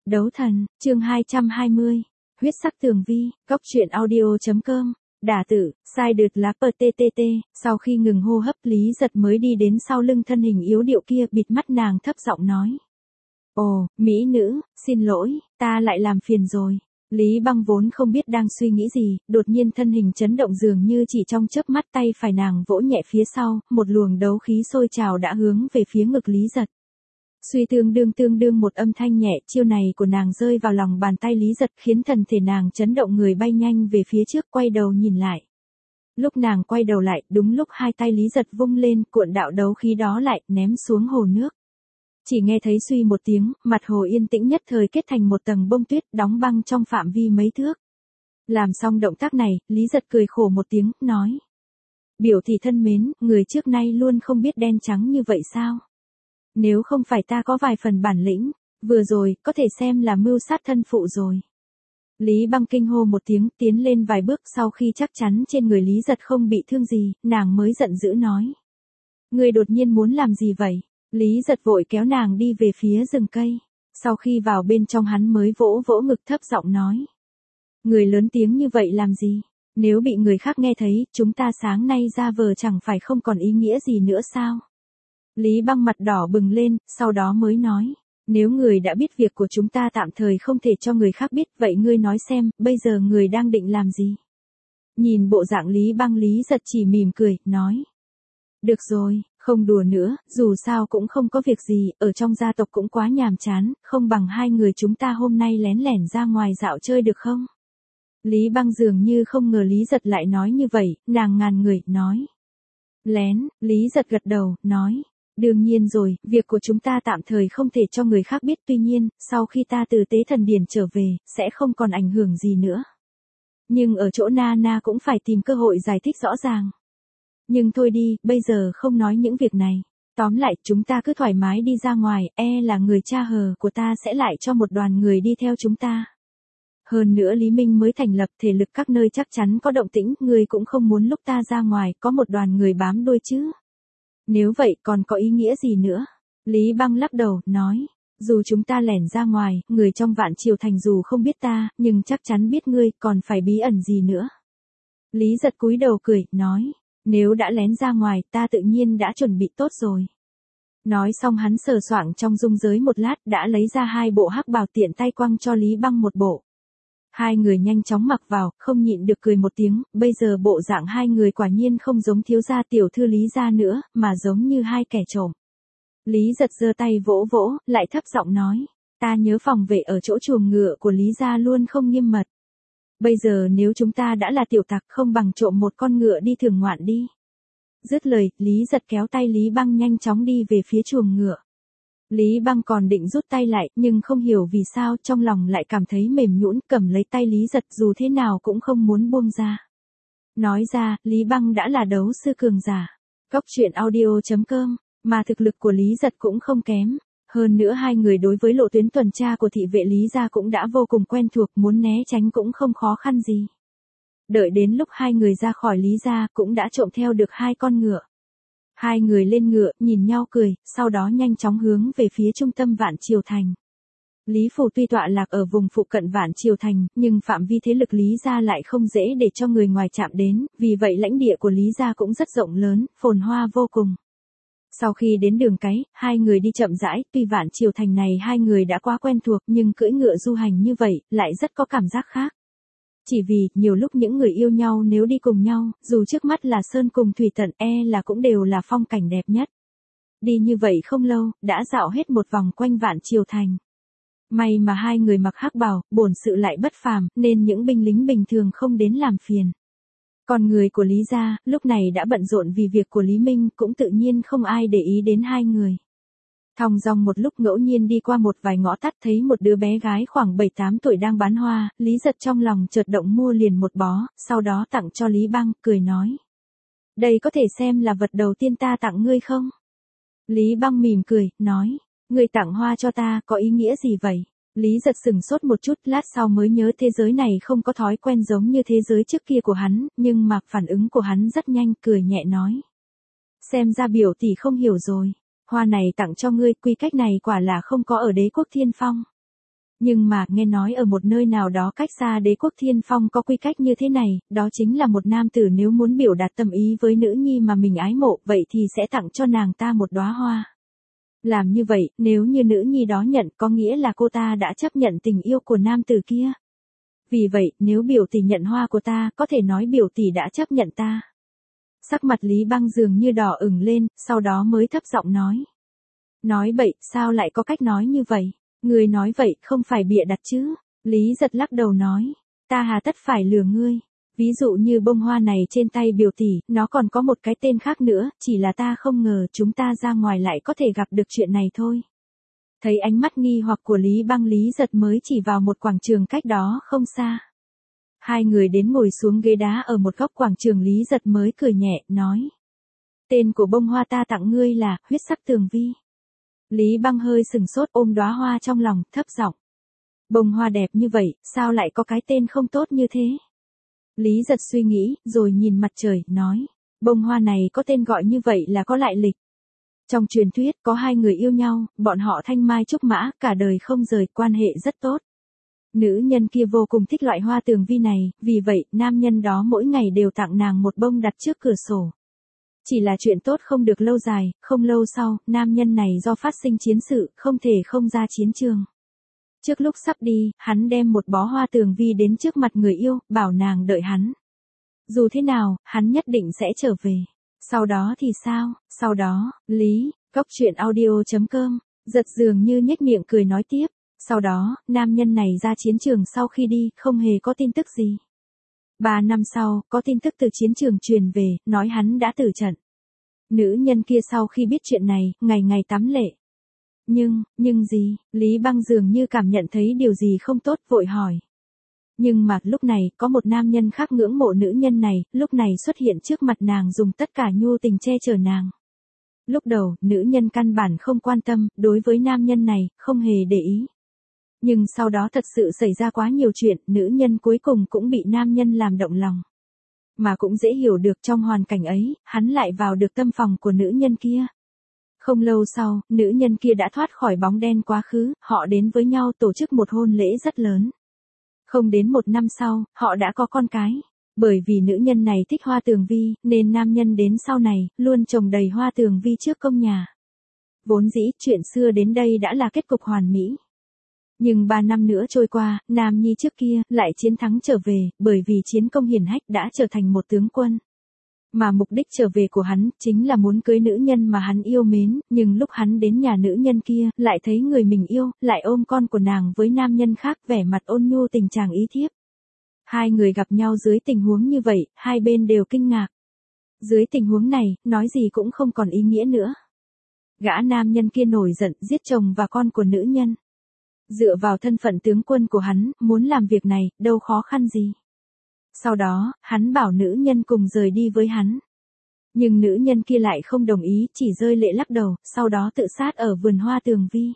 Đấu thần, chương 220. Huyết sắc tường vi, góc truyện audio.com. Đả tử, sai đượt lá PTTT. Sau khi ngừng hô hấp, Lý Giật mới đi đến sau lưng thân hình yếu điệu kia, bịt mắt nàng thấp giọng nói. Ồ, mỹ nữ, xin lỗi, ta lại làm phiền rồi. Lý Băng vốn không biết đang suy nghĩ gì, đột nhiên thân hình chấn động dường như chỉ trong chớp mắt, tay phải nàng vỗ nhẹ phía sau, một luồng đấu khí sôi trào đã hướng về phía ngực Lý Giật. Suy tương đương một âm thanh nhẹ, chiêu này của nàng rơi vào lòng bàn tay Lý Giật khiến thân thể nàng chấn động, người bay nhanh về phía trước, quay đầu nhìn lại. Lúc nàng quay đầu lại, đúng lúc hai tay Lý Giật vung lên, cuộn đạo đấu khí đó lại, ném xuống hồ nước. Chỉ nghe thấy suy một tiếng, mặt hồ yên tĩnh nhất thời kết thành một tầng bông tuyết, đóng băng trong phạm vi mấy thước. Làm xong động tác này, Lý Giật cười khổ một tiếng, nói. Biểu thị thân mến, người trước nay luôn không biết đen trắng như vậy sao? Nếu không phải ta có vài phần bản lĩnh, vừa rồi, có thể xem là mưu sát thân phụ rồi. Lý Băng kinh hô một tiếng, tiến lên vài bước, sau khi chắc chắn trên người Lý Giật không bị thương gì, nàng mới giận dữ nói. Người đột nhiên muốn làm gì vậy? Lý Giật vội kéo nàng đi về phía rừng cây. Sau khi vào bên trong hắn mới vỗ vỗ ngực thấp giọng nói. Người lớn tiếng như vậy làm gì? Nếu bị người khác nghe thấy, chúng ta sáng nay ra vờ chẳng phải không còn ý nghĩa gì nữa sao? Lý Băng mặt đỏ bừng lên, sau đó mới nói. Nếu người đã biết việc của chúng ta tạm thời không thể cho người khác biết, vậy ngươi nói xem, bây giờ người đang định làm gì? Nhìn bộ dạng Lý Băng, Lý Giật chỉ mỉm cười, nói. Được rồi, không đùa nữa, dù sao cũng không có việc gì, ở trong gia tộc cũng quá nhàm chán, không bằng hai người chúng ta hôm nay lén lẻn ra ngoài dạo chơi được không? Lý Băng dường như không ngờ Lý Giật lại nói như vậy, nàng ngàn người, nói. Lén, Lý Giật gật đầu, nói. Đương nhiên rồi, việc của chúng ta tạm thời không thể cho người khác biết, tuy nhiên, sau khi ta từ tế thần điển trở về, sẽ không còn ảnh hưởng gì nữa. Nhưng ở chỗ Nana cũng phải tìm cơ hội giải thích rõ ràng. Nhưng thôi đi, bây giờ không nói những việc này. Tóm lại, chúng ta cứ thoải mái đi ra ngoài, là người cha hờ của ta sẽ lại cho một đoàn người đi theo chúng ta. Hơn nữa Lý Minh mới thành lập, thể lực các nơi chắc chắn có động tĩnh, người cũng không muốn lúc ta ra ngoài, có một đoàn người bám đuôi chứ. Nếu vậy còn có ý nghĩa gì nữa? Lý Băng lắc đầu, nói. Dù chúng ta lẻn ra ngoài, người trong Vạn Triều Thành dù không biết ta, nhưng chắc chắn biết ngươi, còn phải bí ẩn gì nữa? Lý Giật cúi đầu cười, nói. Nếu đã lén ra ngoài, ta tự nhiên đã chuẩn bị tốt rồi. Nói xong hắn sờ soạng trong dung giới một lát, đã lấy ra hai bộ hắc bào, tiện tay quăng cho Lý Băng một bộ. Hai người nhanh chóng mặc vào, không nhịn được cười một tiếng, bây giờ bộ dạng hai người quả nhiên không giống thiếu gia tiểu thư Lý gia nữa, mà giống như hai kẻ trộm. Lý Giật giơ tay vỗ vỗ, lại thấp giọng nói, ta nhớ phòng vệ ở chỗ chuồng ngựa của Lý gia luôn không nghiêm mật. Bây giờ nếu chúng ta đã là tiểu tặc, không bằng trộm một con ngựa đi thưởng ngoạn đi. Dứt lời, Lý Giật kéo tay Lý Băng nhanh chóng đi về phía chuồng ngựa. Lý Băng còn định rút tay lại, nhưng không hiểu vì sao trong lòng lại cảm thấy mềm nhũn, cầm lấy tay Lý Giật dù thế nào cũng không muốn buông ra. Nói ra, Lý Băng đã là đấu sư cường giả. Góc truyện audio.com, mà thực lực của Lý Giật cũng không kém. Hơn nữa hai người đối với lộ tuyến tuần tra của thị vệ Lý gia cũng đã vô cùng quen thuộc, muốn né tránh cũng không khó khăn gì. Đợi đến lúc hai người ra khỏi Lý gia cũng đã trộm theo được hai con ngựa. Hai người lên ngựa, nhìn nhau cười, sau đó nhanh chóng hướng về phía trung tâm Vạn Triều Thành. Lý phủ tuy tọa lạc ở vùng phụ cận Vạn Triều Thành, nhưng phạm vi thế lực Lý gia lại không dễ để cho người ngoài chạm đến, vì vậy lãnh địa của Lý gia cũng rất rộng lớn, phồn hoa vô cùng. Sau khi đến đường cái, hai người đi chậm rãi, tuy Vạn Triều Thành này hai người đã quá quen thuộc, nhưng cưỡi ngựa du hành như vậy, lại rất có cảm giác khác. Chỉ vì, nhiều lúc những người yêu nhau nếu đi cùng nhau, dù trước mắt là sơn cùng thủy tận, là cũng đều là phong cảnh đẹp nhất. Đi như vậy không lâu, đã dạo hết một vòng quanh Vạn Triều Thành. May mà hai người mặc hắc bào, bổn sự lại bất phàm, nên những binh lính bình thường không đến làm phiền. Còn người của Lý gia, lúc này đã bận rộn vì việc của Lý Minh, cũng tự nhiên không ai để ý đến hai người. Thong dong một lúc ngẫu nhiên đi qua một vài ngõ tắt, thấy một đứa bé gái khoảng 7-8 tuổi đang bán hoa, Lý Giật trong lòng chợt động mua liền một bó, sau đó tặng cho Lý Băng, cười nói. Đây có thể xem là vật đầu tiên ta tặng ngươi không? Lý Băng mỉm cười, nói. Ngươi tặng hoa cho ta, có ý nghĩa gì vậy? Lý Giật sừng sốt một chút, lát sau mới nhớ thế giới này không có thói quen giống như thế giới trước kia của hắn, nhưng mà phản ứng của hắn rất nhanh, cười nhẹ nói. Xem ra biểu tỷ không hiểu rồi. Hoa này tặng cho ngươi, quy cách này quả là không có ở Đế quốc Thiên Phong. Nhưng mà nghe nói ở một nơi nào đó cách xa Đế quốc Thiên Phong có quy cách như thế này, đó chính là một nam tử nếu muốn biểu đạt tâm ý với nữ nhi mà mình ái mộ, vậy thì sẽ tặng cho nàng ta một đóa hoa. Làm như vậy, nếu như nữ nhi đó nhận có nghĩa là cô ta đã chấp nhận tình yêu của nam tử kia. Vì vậy, nếu biểu tỷ nhận hoa của ta, có thể nói biểu tỷ đã chấp nhận ta. Sắc mặt Lý Băng dường như đỏ ửng lên, sau đó mới thấp giọng nói. Nói bậy, sao lại có cách nói như vậy? Ngươi nói vậy, không phải bịa đặt chứ? Lý Giật lắc đầu nói. Ta hà tất phải lừa ngươi. Ví dụ như bông hoa này trên tay biểu tỷ, nó còn có một cái tên khác nữa, chỉ là ta không ngờ chúng ta ra ngoài lại có thể gặp được chuyện này thôi. Thấy ánh mắt nghi hoặc của Lý Băng, Lý Giật mới chỉ vào một quảng trường cách đó không xa. Hai người đến ngồi xuống ghế đá ở một góc quảng trường, Lý Giật mới cười nhẹ, nói. Tên của bông hoa ta tặng ngươi là huyết sắc tường vi. Lý Băng hơi sừng sốt, ôm đóa hoa trong lòng, thấp giọng. Bông hoa đẹp như vậy, sao lại có cái tên không tốt như thế? Lý Giật suy nghĩ, rồi nhìn mặt trời, nói. Bông hoa này có tên gọi như vậy là có lại lịch. Trong truyền thuyết, có hai người yêu nhau, bọn họ thanh mai trúc mã, cả đời không rời, quan hệ rất tốt. Nữ nhân kia vô cùng thích loại hoa tường vi này, vì vậy, nam nhân đó mỗi ngày đều tặng nàng một bông đặt trước cửa sổ. Chỉ là chuyện tốt không được lâu dài, không lâu sau, nam nhân này do phát sinh chiến sự, không thể không ra chiến trường. Trước lúc sắp đi, hắn đem một bó hoa tường vi đến trước mặt người yêu, bảo nàng đợi hắn. Dù thế nào, hắn nhất định sẽ trở về. Sau đó thì sao? Sau đó, Góc truyện audio.com, Giật dường như nhếch miệng cười nói tiếp. Sau đó, nam nhân này ra chiến trường, sau khi đi, không hề có tin tức gì. 3 năm sau, có tin tức từ chiến trường truyền về, nói hắn đã tử trận. Nữ nhân kia sau khi biết chuyện này, ngày ngày tắm lệ. Nhưng gì? Lý Băng dường như cảm nhận thấy điều gì không tốt, vội hỏi. Nhưng mà, lúc này, có một nam nhân khác ngưỡng mộ nữ nhân này, lúc này xuất hiện trước mặt nàng, dùng tất cả nhu tình che chở nàng. Lúc đầu, nữ nhân căn bản không quan tâm, đối với nam nhân này, không hề để ý. Nhưng sau đó thật sự xảy ra quá nhiều chuyện, nữ nhân cuối cùng cũng bị nam nhân làm động lòng. Mà cũng dễ hiểu được trong hoàn cảnh ấy, hắn lại vào được tâm phòng của nữ nhân kia. Không lâu sau, nữ nhân kia đã thoát khỏi bóng đen quá khứ, họ đến với nhau tổ chức một hôn lễ rất lớn. Không đến 1 năm sau, họ đã có con cái. Bởi vì nữ nhân này thích hoa tường vi, nên nam nhân đến sau này, luôn trồng đầy hoa tường vi trước công nhà. Vốn dĩ, chuyện xưa đến đây đã là kết cục hoàn mỹ. Nhưng 3 năm nữa trôi qua, nam nhi trước kia, lại chiến thắng trở về, bởi vì chiến công hiển hách đã trở thành một tướng quân. Mà mục đích trở về của hắn, chính là muốn cưới nữ nhân mà hắn yêu mến, nhưng lúc hắn đến nhà nữ nhân kia, lại thấy người mình yêu, lại ôm con của nàng với nam nhân khác, vẻ mặt ôn nhu tình chàng ý thiếp. Hai người gặp nhau dưới tình huống như vậy, hai bên đều kinh ngạc. Dưới tình huống này, nói gì cũng không còn ý nghĩa nữa. Gã nam nhân kia nổi giận, giết chồng và con của nữ nhân. Dựa vào thân phận tướng quân của hắn, muốn làm việc này, đâu khó khăn gì. Sau đó, hắn bảo nữ nhân cùng rời đi với hắn. Nhưng nữ nhân kia lại không đồng ý, chỉ rơi lệ lắc đầu, sau đó tự sát ở vườn hoa tường vi.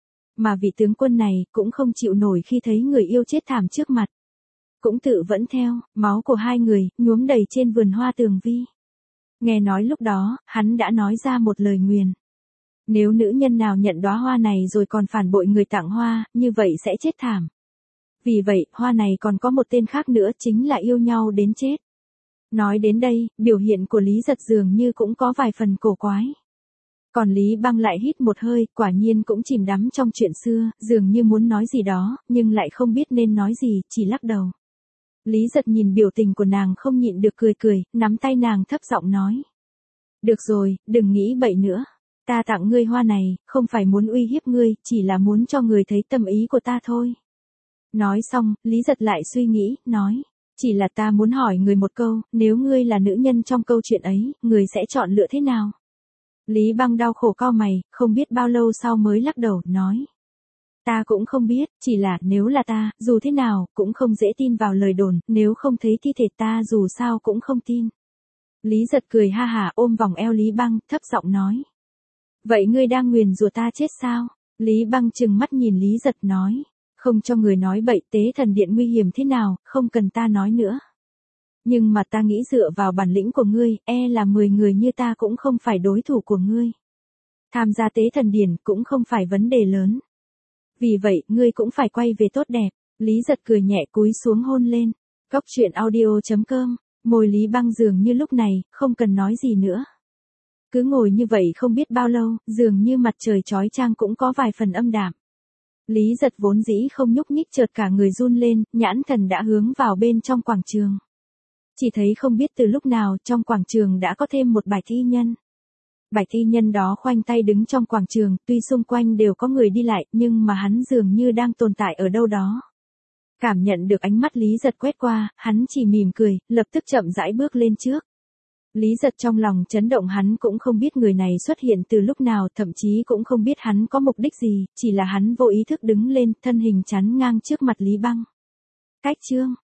Mà vị tướng quân này, cũng không chịu nổi khi thấy người yêu chết thảm trước mặt. Cũng tự vẫn theo, máu của hai người, nhuốm đầy trên vườn hoa tường vi. Nghe nói lúc đó, hắn đã nói ra một lời nguyền. Nếu nữ nhân nào nhận đóa hoa này rồi còn phản bội người tặng hoa, như vậy sẽ chết thảm. Vì vậy, hoa này còn có một tên khác nữa, chính là yêu nhau đến chết. Nói đến đây, biểu hiện của Lý Giật dường như cũng có vài phần cổ quái. Còn Lý Băng lại hít một hơi, quả nhiên cũng chìm đắm trong chuyện xưa, dường như muốn nói gì đó, nhưng lại không biết nên nói gì, chỉ lắc đầu. Lý Giật nhìn biểu tình của nàng không nhịn được cười, nắm tay nàng thấp giọng nói. Được rồi, đừng nghĩ bậy nữa. Ta tặng ngươi hoa này, không phải muốn uy hiếp ngươi, chỉ là muốn cho người thấy tâm ý của ta thôi. Nói xong, Lý Giật lại suy nghĩ, nói. Chỉ là ta muốn hỏi người một câu, nếu ngươi là nữ nhân trong câu chuyện ấy, người sẽ chọn lựa thế nào? Lý Băng đau khổ cau mày, không biết bao lâu sau mới lắc đầu, nói. Ta cũng không biết, chỉ là nếu là ta, dù thế nào, cũng không dễ tin vào lời đồn, nếu không thấy thi thể ta dù sao cũng không tin. Lý Giật cười ha hả ôm vòng eo Lý Băng, thấp giọng nói. Vậy ngươi đang nguyền rủa ta chết sao? Lý Băng trừng mắt nhìn Lý Giật nói. Không cho người nói bậy, tế thần điện nguy hiểm thế nào, không cần ta nói nữa. Nhưng mà ta nghĩ dựa vào bản lĩnh của ngươi, là 10 người như ta cũng không phải đối thủ của ngươi. Tham gia tế thần điện cũng không phải vấn đề lớn. Vì vậy, ngươi cũng phải quay về tốt đẹp. Lý Giật cười nhẹ cúi xuống hôn lên. Cốc truyện audio.com, môi Lý Băng dường như lúc này, không cần nói gì nữa. Cứ ngồi như vậy không biết bao lâu, dường như mặt trời chói chang cũng có vài phần âm đạm. Lý Giật vốn dĩ không nhúc nhích chợt cả người run lên, nhãn thần đã hướng vào bên trong quảng trường. Chỉ thấy không biết từ lúc nào trong quảng trường đã có thêm một bạch y nhân. Bạch y nhân đó khoanh tay đứng trong quảng trường, tuy xung quanh đều có người đi lại, nhưng mà hắn dường như đang tồn tại ở đâu đó. Cảm nhận được ánh mắt Lý Giật quét qua, hắn chỉ mỉm cười, lập tức chậm rãi bước lên trước. Lý Giật trong lòng chấn động, hắn cũng không biết người này xuất hiện từ lúc nào, thậm chí cũng không biết hắn có mục đích gì, chỉ là hắn vô ý thức đứng lên, thân hình chắn ngang trước mặt Lý Băng. Cách chương